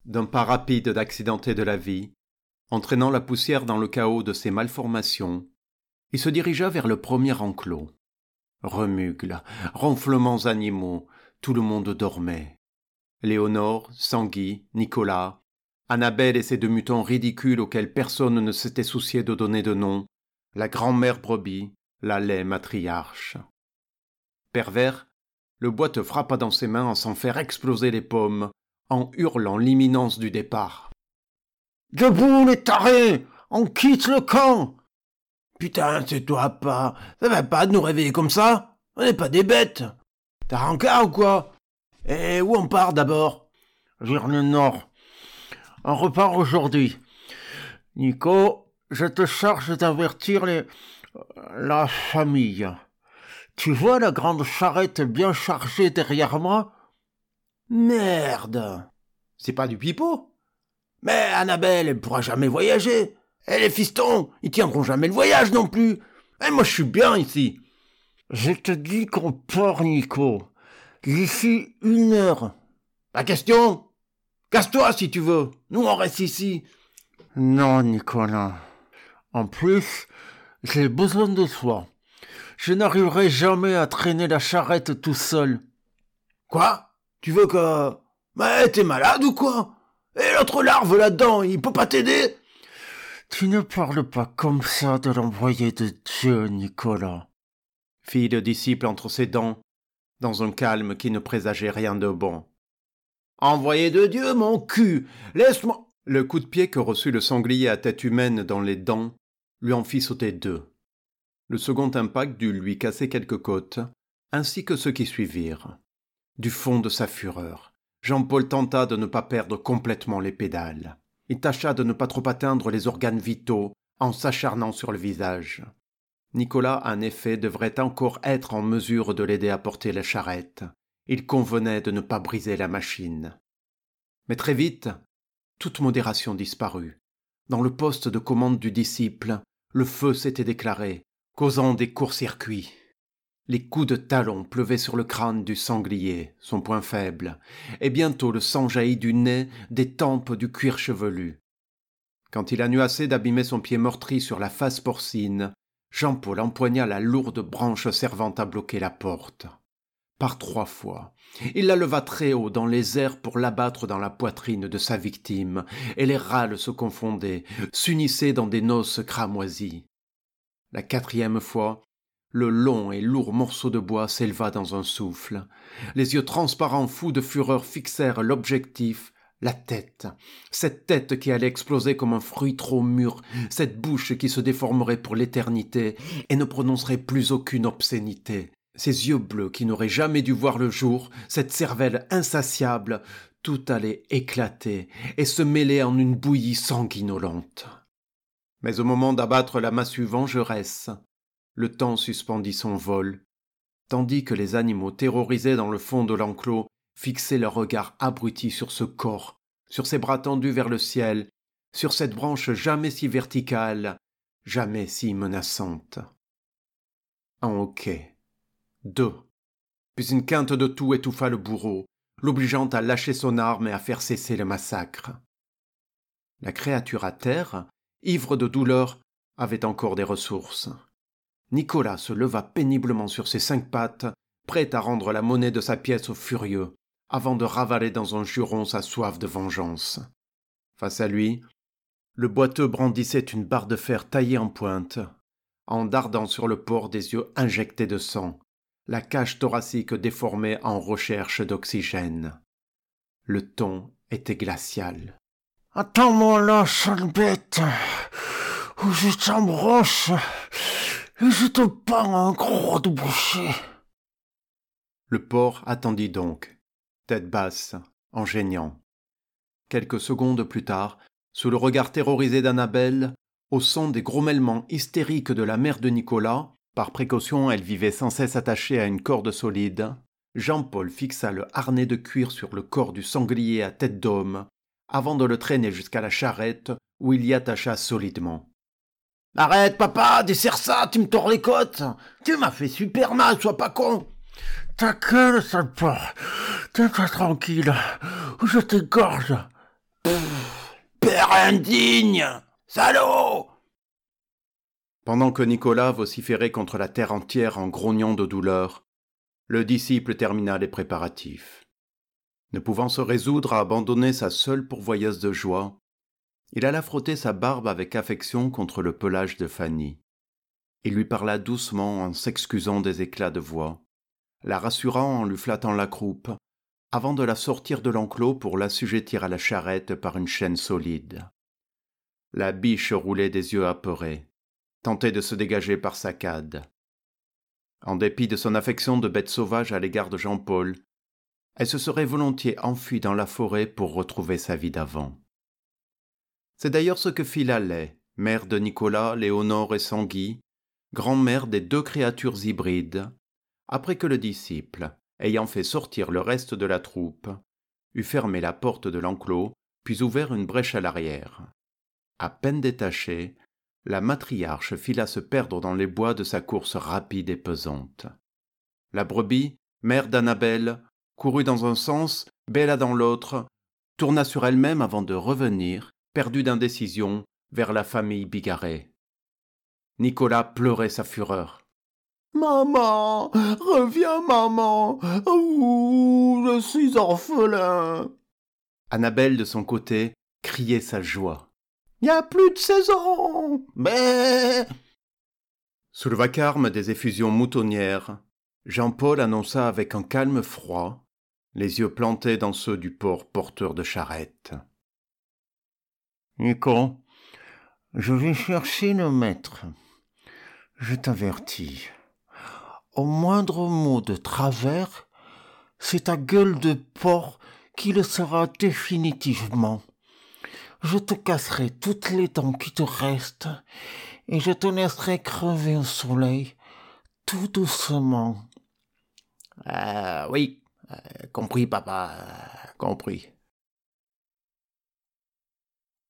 d'un pas rapide d'accidenté de la vie, entraînant la poussière dans le chaos de ses malformations, il se dirigea vers le premier enclos. Remugles, ronflements animaux, tout le monde dormait. Léonore, Sanguy, Nicolas, Annabelle et ses deux mutants ridicules auxquels personne ne s'était soucié de donner de nom, la grand-mère brebis, la laie matriarche. Pervers, le boiteux frappa dans ses mains en s'en faire exploser les pommes, en hurlant l'imminence du départ. « Debout, les tarés! On quitte le camp !»« Putain, c'est toi pas. Ça va pas de nous réveiller comme ça. On n'est pas des bêtes. T'as rencard ou quoi? Et où on part d'abord? » Vers le nord. On repart aujourd'hui. Nico, je te charge d'avertir la famille. Tu vois la grande charrette bien chargée derrière moi? Merde! C'est pas du pipeau? Mais Annabelle, elle pourra jamais voyager. Et les fistons, ils tiendront jamais le voyage non plus. Et moi, je suis bien ici. Je te dis qu'on part, Nico. D'ici 1 heure. Pas question. Casse-toi si tu veux. Nous, on reste ici. Non, Nicolas. En plus, j'ai besoin de toi. Je n'arriverai jamais à traîner la charrette tout seul. Quoi? Tu veux que... Mais t'es malade ou quoi? Et l'autre larve là-dedans, il peut pas t'aider? Tu ne parles pas comme ça de l'envoyé de Dieu, Nicolas. Fit le disciple entre ses dents, dans un calme qui ne présageait rien de bon. Envoyé de Dieu, mon cul! Laisse-moi... Le coup de pied que reçut le sanglier à tête humaine dans les dents lui en fit sauter 2. Le second impact dut lui casser quelques côtes, ainsi que ceux qui suivirent. Du fond de sa fureur, Jean-Paul tenta de ne pas perdre complètement les pédales. Il tâcha de ne pas trop atteindre les organes vitaux en s'acharnant sur le visage. Nicolas, en effet, devrait encore être en mesure de l'aider à porter la charrette. Il convenait de ne pas briser la machine. Mais très vite, toute modération disparut. Dans le poste de commande du disciple, le feu s'était déclaré, causant des courts-circuits. Les coups de talon pleuvaient sur le crâne du sanglier, son point faible, et bientôt le sang jaillit du nez, des tempes, du cuir chevelu. Quand il en eut assez d'abîmer son pied meurtri sur la face porcine, Jean-Paul empoigna la lourde branche servant à bloquer la porte. Par 3 fois, il la leva très haut dans les airs pour l'abattre dans la poitrine de sa victime, et les râles se confondaient, s'unissaient dans des noces cramoisies. La 4e fois, le long et lourd morceau de bois s'éleva dans un souffle. Les yeux transparents fous de fureur fixèrent l'objectif, la tête. Cette tête qui allait exploser comme un fruit trop mûr, cette bouche qui se déformerait pour l'éternité et ne prononcerait plus aucune obscénité. Ces yeux bleus qui n'auraient jamais dû voir le jour, cette cervelle insatiable, tout allait éclater et se mêler en une bouillie sanguinolente. Mais au moment d'abattre la massue vengeresse, le temps suspendit son vol, tandis que les animaux terrorisés dans le fond de l'enclos fixaient leur regard abruti sur ce corps, sur ces bras tendus vers le ciel, sur cette branche jamais si verticale, jamais si menaçante. Un hoquet. 2. Puis une quinte de toux étouffa le bourreau, l'obligeant à lâcher son arme et à faire cesser le massacre. La créature à terre, ivre de douleur, avait encore des ressources. Nicolas se leva péniblement sur ses 5 pattes, prêt à rendre la monnaie de sa pièce aux furieux, avant de ravaler dans un juron sa soif de vengeance. Face à lui, le boiteux brandissait une barre de fer taillée en pointe, en dardant sur le port des yeux injectés de sang, la cage thoracique déformée en recherche d'oxygène. Le ton était glacial. « Attends-moi là, sale bête, ou je t'embroche, et je te pends un gros de boucher. » Le porc attendit donc, tête basse, en geignant. Quelques secondes plus tard, sous le regard terrorisé d'Annabelle, au son des grommellements hystériques de la mère de Nicolas, par précaution elle vivait sans cesse attachée à une corde solide, Jean-Paul fixa le harnais de cuir sur le corps du sanglier à tête d'homme, avant de le traîner jusqu'à la charrette où il y attacha solidement. « Arrête, papa, desserre ça, tu me tords les côtes. Tu m'as fait super mal, sois pas con. »« Ta gueule, sale porc. Tiens-toi tranquille, ou je t'égorge. » Père indigne! Salaud! Pendant que Nicolas vociférait contre la terre entière en grognant de douleur, le disciple termina les préparatifs. Ne pouvant se résoudre à abandonner sa seule pourvoyeuse de joie, il alla frotter sa barbe avec affection contre le pelage de Fanny. Il lui parla doucement en s'excusant des éclats de voix, la rassurant en lui flattant la croupe, avant de la sortir de l'enclos pour l'assujettir à la charrette par une chaîne solide. La biche roulait des yeux apeurés, tentait de se dégager par saccades. En dépit de son affection de bête sauvage à l'égard de Jean-Paul, elle se serait volontiers enfuie dans la forêt pour retrouver sa vie d'avant. C'est d'ailleurs ce que fit Lallet, mère de Nicolas, Léonore et Sanguy, grand-mère des deux créatures hybrides, après que le disciple, ayant fait sortir le reste de la troupe, eut fermé la porte de l'enclos, puis ouvert une brèche à l'arrière. À peine détachée, la matriarche fila se perdre dans les bois de sa course rapide et pesante. La brebis, mère d'Annabelle, courut dans un sens, bêla dans l'autre, tourna sur elle-même avant de revenir, perdue d'indécision, vers la famille bigarrée. Nicolas pleurait sa fureur. « Maman! Reviens, maman! Ouh, je suis orphelin! » Annabelle, de son côté, criait sa joie. « Y a plus de 16 ans! Mais... » Sous le vacarme des effusions moutonnières, Jean-Paul annonça avec un calme froid, les yeux plantés dans ceux du porteur de charrette. « Nico, je vais chercher le maître. Je t'avertis. Au moindre mot de travers, c'est ta gueule de porc qui le sera définitivement. Je te casserai toutes les dents qui te restent et je te laisserai crever au soleil, tout doucement. »« Oui, compris, papa, compris. »